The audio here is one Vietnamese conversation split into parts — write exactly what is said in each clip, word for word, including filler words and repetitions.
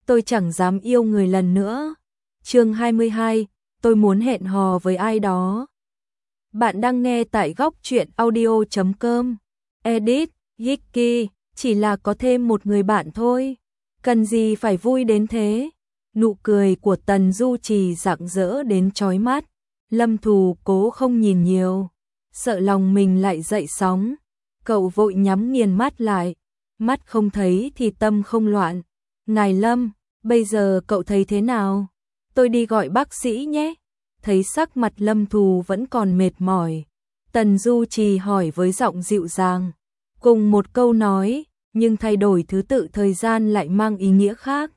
tôi chẳng dám yêu người lần nữa. Chương hai mươi hai, tôi muốn hẹn hò với ai đó. Bạn đang nghe tại góc truyện audio chấm com. Edit, Hickey, chỉ là có thêm một người bạn thôi. Cần gì phải vui đến thế? Nụ cười của Tần Du Trì rạng rỡ đến chói mắt. Lâm Thù cố không nhìn nhiều, sợ lòng mình lại dậy sóng. Cậu vội nhắm nghiền mắt lại. Mắt không thấy thì tâm không loạn. Ngài Lâm, bây giờ cậu thấy thế nào? Tôi đi gọi bác sĩ nhé. Thấy sắc mặt Lâm Thù vẫn còn mệt mỏi, Tần Du Trì hỏi với giọng dịu dàng. Cùng một câu nói, nhưng thay đổi thứ tự thời gian lại mang ý nghĩa khác.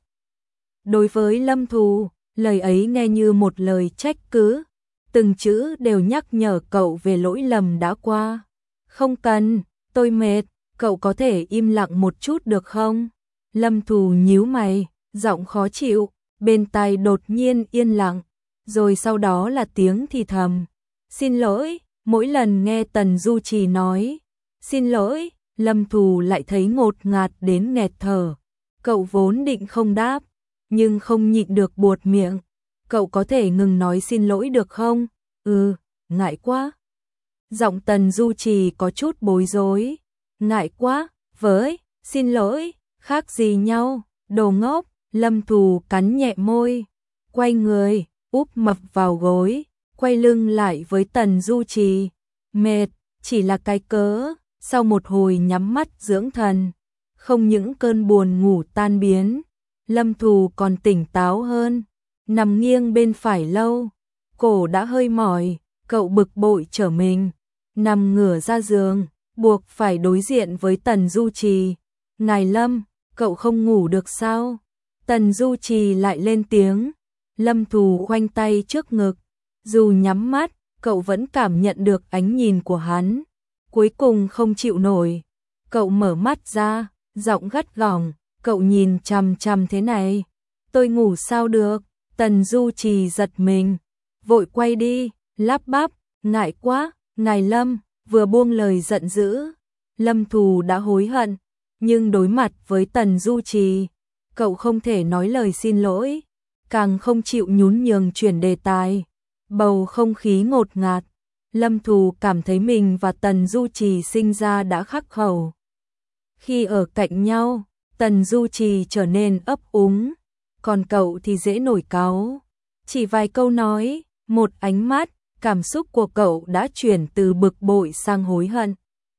Đối với Lâm Thù, lời ấy nghe như một lời trách cứ. Từng chữ đều nhắc nhở cậu về lỗi lầm đã qua. Không cần, tôi mệt, cậu có thể im lặng một chút được không? Lâm Thù nhíu mày, giọng khó chịu, bên tai đột nhiên yên lặng, rồi sau đó là tiếng thì thầm. Xin lỗi, mỗi lần nghe Tần Du Trì nói, xin lỗi, Lâm Thù lại thấy ngột ngạt đến nghẹt thở. Cậu vốn định không đáp, nhưng không nhịn được buột miệng. Cậu có thể ngừng nói xin lỗi được không? Ừ, ngại quá. Giọng Tần Du Trì có chút bối rối. Ngại quá, với, xin lỗi, khác gì nhau, đồ ngốc. Lâm Thù cắn nhẹ môi, quay người, úp mập vào gối, quay lưng lại với Tần Du Trì. Mệt, chỉ là cái cớ. Sau một hồi nhắm mắt dưỡng thần, không những cơn buồn ngủ tan biến, Lâm Thù còn tỉnh táo hơn. Nằm nghiêng bên phải lâu, cổ đã hơi mỏi, cậu bực bội trở mình, nằm ngửa ra giường, buộc phải đối diện với Tần Du Trì. Ngài Lâm, cậu không ngủ được sao? Tần Du Trì lại lên tiếng. Lâm Thù khoanh tay trước ngực, dù nhắm mắt, cậu vẫn cảm nhận được ánh nhìn của hắn. Cuối cùng không chịu nổi, cậu mở mắt ra, giọng gắt gỏng, cậu nhìn chằm chằm thế này, tôi ngủ sao được? Tần Du Trì giật mình, vội quay đi, lắp bắp, ngại quá, ngài Lâm. Vừa buông lời giận dữ, Lâm Thù đã hối hận, nhưng đối mặt với Tần Du Trì, cậu không thể nói lời xin lỗi, càng không chịu nhún nhường chuyển đề tài. Bầu không khí ngột ngạt, Lâm Thù cảm thấy mình và Tần Du Trì sinh ra đã khắc khẩu. Khi ở cạnh nhau, Tần Du Trì trở nên ấp úng, còn cậu thì dễ nổi cáu. Chỉ vài câu nói, một ánh mắt, cảm xúc của cậu đã chuyển từ bực bội sang hối hận,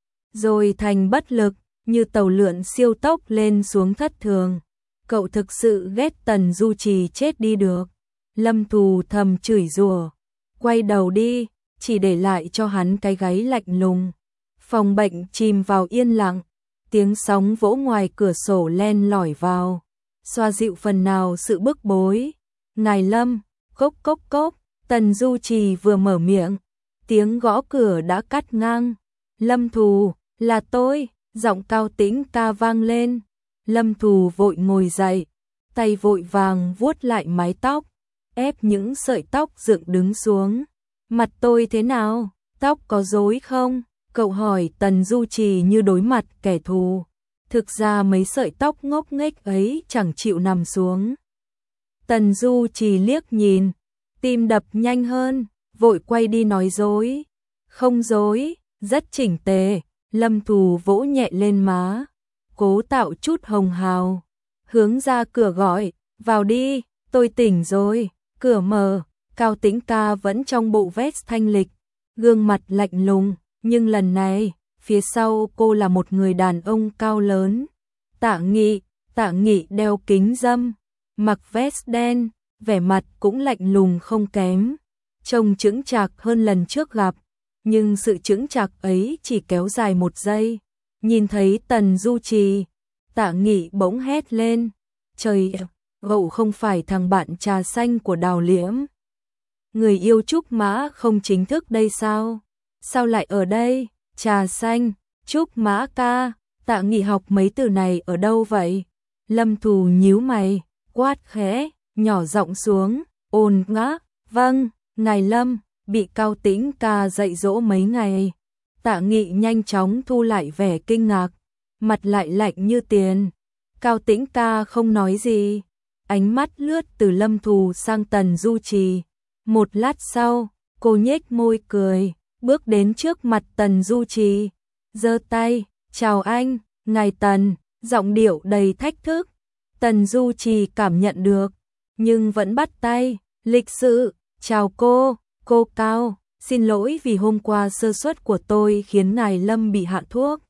rồi thành bất lực, như tàu lượn siêu tốc lên xuống thất thường. Cậu thực sự ghét Tần Du Trì chết đi được. Lâm Thù thầm chửi rủa, quay đầu đi, chỉ để lại cho hắn cái gáy lạnh lùng. Phòng bệnh chìm vào yên lặng, tiếng sóng vỗ ngoài cửa sổ len lỏi vào, xoa dịu phần nào sự bức bối. Ngài Lâm, cốc cốc cốc. Tần Du Trì vừa mở miệng, tiếng gõ cửa đã cắt ngang. Lâm Thù, là tôi, giọng cao tĩnh ca vang lên. Lâm Thù vội ngồi dậy, tay vội vàng vuốt lại mái tóc, ép những sợi tóc dựng đứng xuống. Mặt tôi thế nào? Tóc có rối không? Cậu hỏi Tần Du Trì như đối mặt kẻ thù. Thực ra mấy sợi tóc ngốc nghếch ấy chẳng chịu nằm xuống. Tần Du Trì liếc nhìn, tim đập nhanh hơn, vội quay đi nói dối. Không dối, rất chỉnh tề. Lâm Thù vỗ nhẹ lên má, cố tạo chút hồng hào, hướng ra cửa gọi, vào đi, tôi tỉnh rồi. Cửa mở, Cao Tĩnh Ca vẫn trong bộ vest thanh lịch, gương mặt lạnh lùng, nhưng lần này, phía sau cô là một người đàn ông cao lớn. Tạ Nghị, Tạ Nghị đeo kính râm, mặc vest đen, vẻ mặt cũng lạnh lùng không kém, trông chững chạc hơn lần trước gặp, nhưng sự chững chạc ấy chỉ kéo dài một giây. Nhìn thấy Tần Du Trì, Tạ Nghị bỗng hét lên, trời, cậu không phải thằng bạn trà xanh của Đào Liễm, người yêu Trúc Mã không chính thức đây sao? Sao lại ở đây? Trà xanh, Trúc Mã ca, Tạ Nghị học mấy từ này ở đâu vậy? Lâm Thù nhíu mày, quát khẽ, nhỏ giọng xuống, ồn ngã, vâng, ngài Lâm, bị Cao Tĩnh Ca dạy dỗ mấy ngày. Tạ Nghị nhanh chóng thu lại vẻ kinh ngạc, mặt lại lạnh như tiền. Cao Tĩnh Ca không nói gì, ánh mắt lướt từ Lâm Thù sang Tần Du Trì. Một lát sau, cô nhếch môi cười, bước đến trước mặt Tần Du Trì, giơ tay, chào anh, ngài Tần, giọng điệu đầy thách thức. Tần Du Trì cảm nhận được, nhưng vẫn bắt tay, lịch sự, chào cô, cô Cao, xin lỗi vì hôm qua sơ suất của tôi khiến ngài Lâm bị hạ thuốc.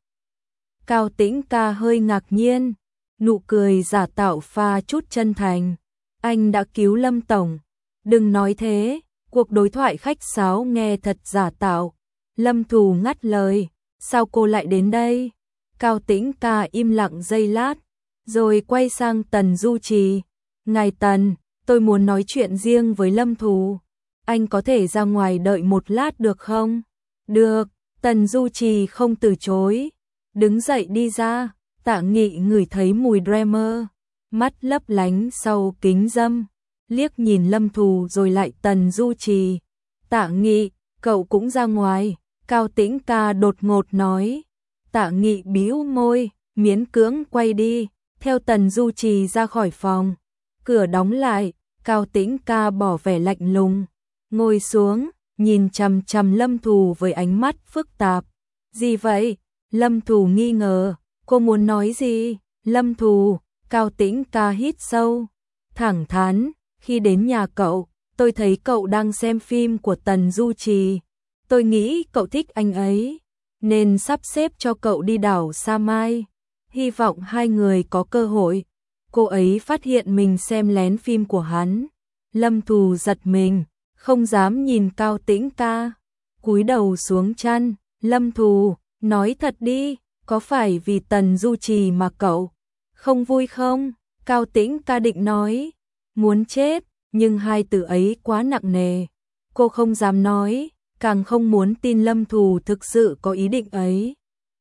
Cao Tĩnh Ca hơi ngạc nhiên, nụ cười giả tạo pha chút chân thành. Anh đã cứu Lâm tổng, đừng nói thế, cuộc đối thoại khách sáo nghe thật giả tạo. Lâm Thù ngắt lời, sao cô lại đến đây? Cao Tĩnh Ca im lặng giây lát, rồi quay sang Tần Du Trì. Ngài Tần, tôi muốn nói chuyện riêng với Lâm Thù. Anh có thể ra ngoài đợi một lát được không? Được, Tần Du Trì không từ chối. Đứng dậy đi ra, Tạ Nghị ngửi thấy mùi Dreamer, mắt lấp lánh sau kính râm, liếc nhìn Lâm Thù rồi lại Tần Du Trì. Tạ Nghị, cậu cũng ra ngoài, Cao Tĩnh Ca đột ngột nói. Tạ Nghị bĩu môi, miễn cưỡng quay đi, theo Tần Du Trì ra khỏi phòng. Cửa đóng lại, Cao Tĩnh Ca bỏ vẻ lạnh lùng, ngồi xuống, nhìn chằm chằm Lâm Thù với ánh mắt phức tạp. Gì vậy? Lâm Thù nghi ngờ, cô muốn nói gì? Lâm Thù, Cao Tĩnh Ca hít sâu, thẳng thắn, khi đến nhà cậu, tôi thấy cậu đang xem phim của Tần Du Trì. Tôi nghĩ cậu thích anh ấy, nên sắp xếp cho cậu đi đảo Sa Mai. Hy vọng hai người có cơ hội. Cô ấy phát hiện mình xem lén phim của hắn. Lâm Thù giật mình, không dám nhìn Cao Tĩnh Ca, cúi đầu xuống chăn. Lâm Thù, nói thật đi, có phải vì Tần Du Trì mà cậu không vui không? Cao Tĩnh Ca định nói, muốn chết, nhưng hai từ ấy quá nặng nề. Cô không dám nói, càng không muốn tin Lâm Thù thực sự có ý định ấy.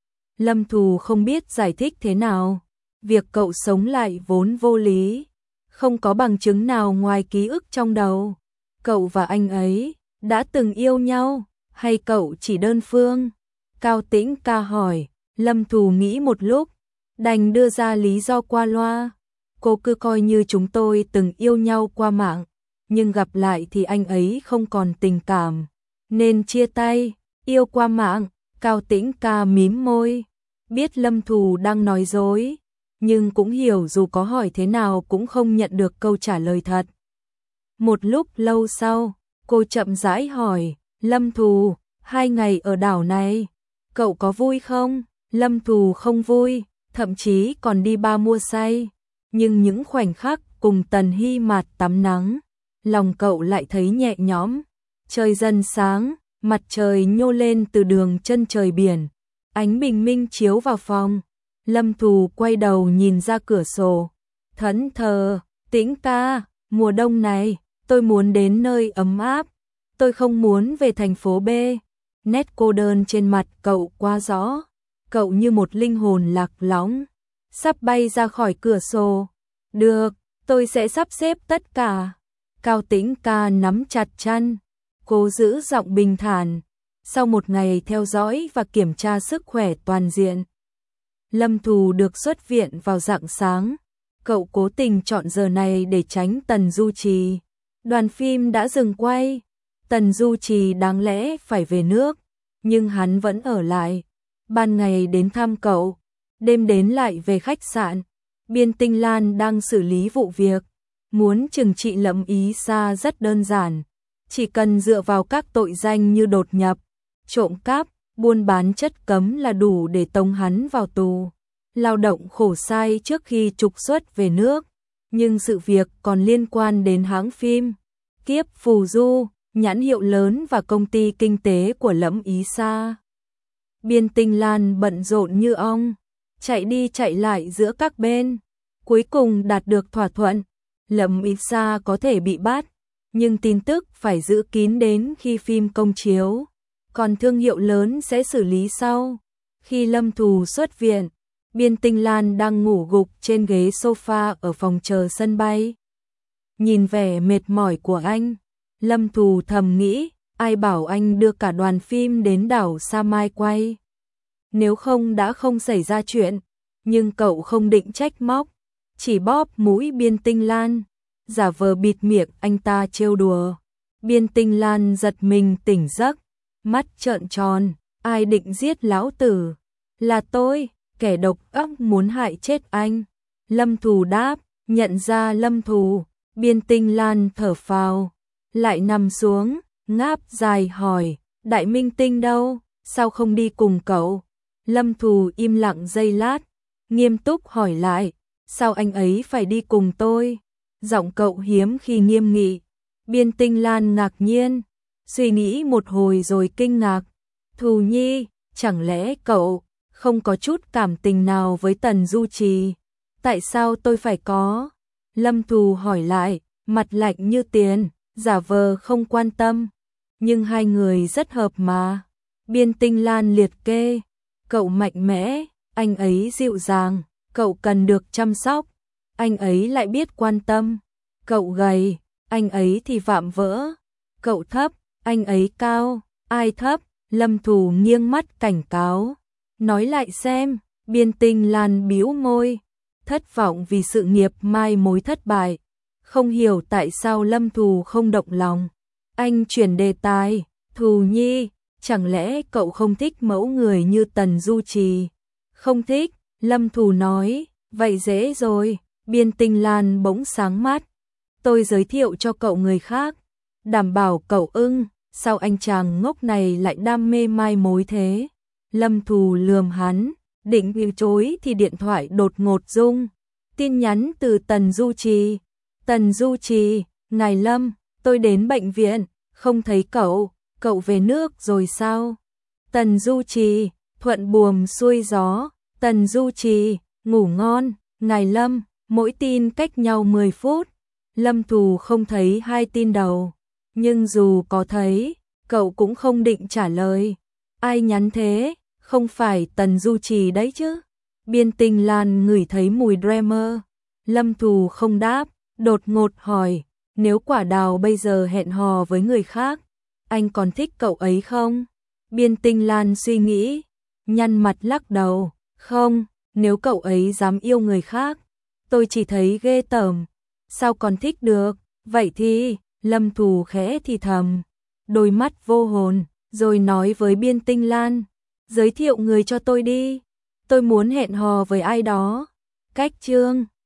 Lâm Thù không biết giải thích thế nào. Việc cậu sống lại vốn vô lý, không có bằng chứng nào ngoài ký ức trong đầu. Cậu và anh ấy đã từng yêu nhau, hay cậu chỉ đơn phương? Cao Tĩnh Ca hỏi. Lâm Thù nghĩ một lúc, đành đưa ra lý do qua loa. Cô cứ coi như chúng tôi từng yêu nhau qua mạng, nhưng gặp lại thì anh ấy không còn tình cảm, nên chia tay. Yêu qua mạng? Cao Tĩnh Ca mím môi, biết Lâm Thù đang nói dối, nhưng cũng hiểu dù có hỏi thế nào cũng không nhận được câu trả lời thật. Một lúc lâu sau, cô chậm rãi hỏi, Lâm Thù, hai ngày ở đảo này, cậu có vui không? Lâm Thù không vui, thậm chí còn đi ba mua say. Nhưng những khoảnh khắc cùng Tần Hy Mạt tắm nắng, lòng cậu lại thấy nhẹ nhõm. Trời dần sáng, mặt trời nhô lên từ đường chân trời biển, ánh bình minh chiếu vào phòng. Lâm Thù quay đầu nhìn ra cửa sổ, thẫn thờ, Tĩnh Ca, mùa đông này, tôi muốn đến nơi ấm áp, tôi không muốn về thành phố B. Nét cô đơn trên mặt cậu quá rõ, cậu như một linh hồn lạc lõng, sắp bay ra khỏi cửa sổ. Được, tôi sẽ sắp xếp tất cả. Cao Tĩnh Ca nắm chặt chăn, cố giữ giọng bình thản. Sau một ngày theo dõi và kiểm tra sức khỏe toàn diện, Lâm Thù được xuất viện vào rạng sáng. Cậu cố tình chọn giờ này để tránh Tần Du Trì. Đoàn phim đã dừng quay. Tần Du Trì đáng lẽ phải về nước, nhưng hắn vẫn ở lại. Ban ngày đến thăm cậu, đêm đến lại về khách sạn. Biên Tinh Lan đang xử lý vụ việc. Muốn trừng trị Lâm Ý Sa rất đơn giản, chỉ cần dựa vào các tội danh như đột nhập, trộm cắp, buôn bán chất cấm là đủ để tống hắn vào tù. Lao động khổ sai trước khi trục xuất về nước, nhưng sự việc còn liên quan đến hãng phim Kiếp Phù Du, nhãn hiệu lớn và công ty kinh tế của Lâm Ý Sa. Biên Tinh Lan bận rộn như ong, chạy đi chạy lại giữa các bên, cuối cùng đạt được thỏa thuận. Lâm Ý Sa có thể bị bắt, nhưng tin tức phải giữ kín đến khi phim công chiếu, còn thương hiệu lớn sẽ xử lý sau. Khi Lâm Thù xuất viện, Biên Tinh Lan đang ngủ gục trên ghế sofa ở phòng chờ sân bay. Nhìn vẻ mệt mỏi của anh, Lâm Thù thầm nghĩ, ai bảo anh đưa cả đoàn phim đến đảo Sa Mai quay. Nếu không đã không xảy ra chuyện, nhưng cậu không định trách móc. chỉ bóp mũi Biên Tinh Lan, giả vờ bịt miệng anh ta trêu đùa. Biên Tinh Lan giật mình tỉnh giấc, mắt trợn tròn, ai định giết lão tử? Là tôi, kẻ độc ác muốn hại chết anh. Lâm Thù đáp, nhận ra Lâm Thù, Biên Tinh Lan thở phào, lại nằm xuống, ngáp dài hỏi, Đại Minh Tinh đâu, sao không đi cùng cậu? Lâm Thù im lặng giây lát, nghiêm túc hỏi lại, sao anh ấy phải đi cùng tôi? Giọng cậu hiếm khi nghiêm nghị. Biên Tinh Lan ngạc nhiên, suy nghĩ một hồi rồi kinh ngạc. Thù Nhi, chẳng lẽ cậu không có chút cảm tình nào với Tần Du Trì? Tại sao tôi phải có? Lâm Thù hỏi lại, mặt lạnh như tiền, giả vờ không quan tâm. Nhưng hai người rất hợp mà. Biên Tinh Lan liệt kê, cậu mạnh mẽ, anh ấy dịu dàng, cậu cần được chăm sóc, anh ấy lại biết quan tâm. Cậu gầy, anh ấy thì vạm vỡ. Cậu thấp, anh ấy cao, ai thấp? Lâm Thù nghiêng mắt cảnh cáo. Nói lại xem. Biên Tinh Lan bĩu môi, thất vọng vì sự nghiệp mai mối thất bại. Không hiểu tại sao Lâm Thù không động lòng. Anh chuyển đề tài, Thù Nhi, chẳng lẽ cậu không thích mẫu người như Tần Du Trì? Không thích, Lâm Thù nói, vậy dễ rồi. Biên Tinh Lan bỗng sáng mắt, tôi giới thiệu cho cậu người khác, đảm bảo cậu ưng. Sao anh chàng ngốc này lại đam mê mai mối thế? Lâm Thù lườm hắn, định từ chối thì điện thoại đột ngột rung. Tin nhắn từ Tần Du Trì. Tần Du Trì, ngài Lâm, tôi đến bệnh viện, không thấy cậu, cậu về nước rồi sao? Tần Du Trì, thuận buồm xuôi gió. Tần Du Trì, ngủ ngon, ngài Lâm, mỗi tin cách nhau mười phút. Lâm Thù không thấy hai tin đầu, nhưng dù có thấy, cậu cũng không định trả lời. Ai nhắn thế? Không phải Tần Du Trì đấy chứ? Biên Tinh Lan ngửi thấy mùi Dreamer. Lâm Thù không đáp, đột ngột hỏi, nếu Quả Đào bây giờ hẹn hò với người khác, anh còn thích cậu ấy không? Biên Tinh Lan suy nghĩ, nhăn mặt lắc đầu, không, nếu cậu ấy dám yêu người khác, tôi chỉ thấy ghê tởm, sao còn thích được? Vậy thì, Lâm Thù khẽ thì thầm, đôi mắt vô hồn, rồi nói với Biên Tinh Lan, giới thiệu người cho tôi đi, tôi muốn hẹn hò với ai đó. Cách chương